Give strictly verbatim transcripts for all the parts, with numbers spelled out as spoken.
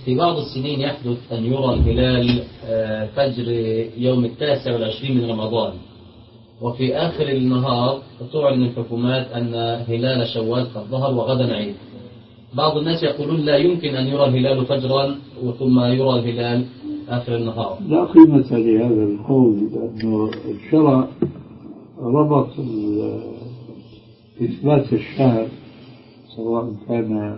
في بعض السنين يحدث أن يرى الهلال فجر يوم التاسع والعشرين من رمضان، وفي آخر النهار تعلن الحكومات أن هلال شوال قد ظهر وغدا عيد. بعض الناس يقولون لا يمكن أن يرى الهلال فجرا ثم يرى الهلال آخر النهار. لا قيمة لهذا القول، لأنه الشرع ربط إثبات الشهر سواء كان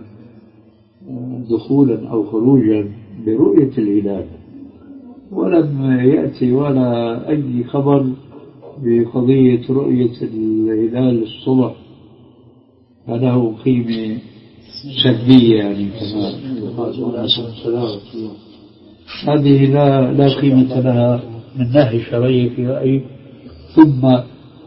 دخولا أو خروجا برؤية الهلال، ولم يأتي ولا أي خبر بقضية رؤية الهلال الصبح فله قيمة سلبية، يعني هذه لا لا قيمة لها من ناحية شرعية في رأيي. ثم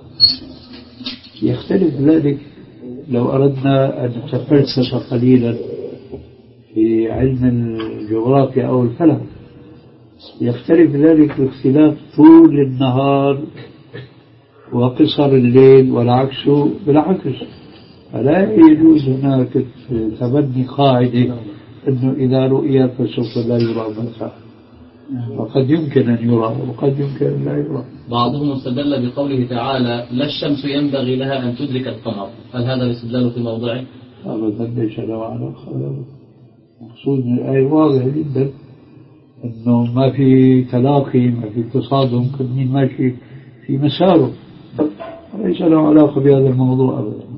يختلف ذلك لو أردنا أن نتفلسف قليلا في علم الجغرافيا أو الفلك، يختلف ذلك باختلاف طول النهار وقصر الليل، والعكس بالعكس. فلا يجوز هناك تبني قاعدة أنه إذا رؤيا فسوف لا يرى مساء، وقد يمكن أن يرى وقد يمكن أن لا يرى. بعضهم استدل بقوله تعالى لا الشمس ينبغي لها أن تدرك القمر، هل هذا الاستدلال في موضعه؟ أبدا ليس له علاقة. مقصود الآية واضح جدا أنه ما في تلاقي، ما في تصادم، كل مين ماشي في مساره، ليس له علاقة بهذا الموضوع أبدا.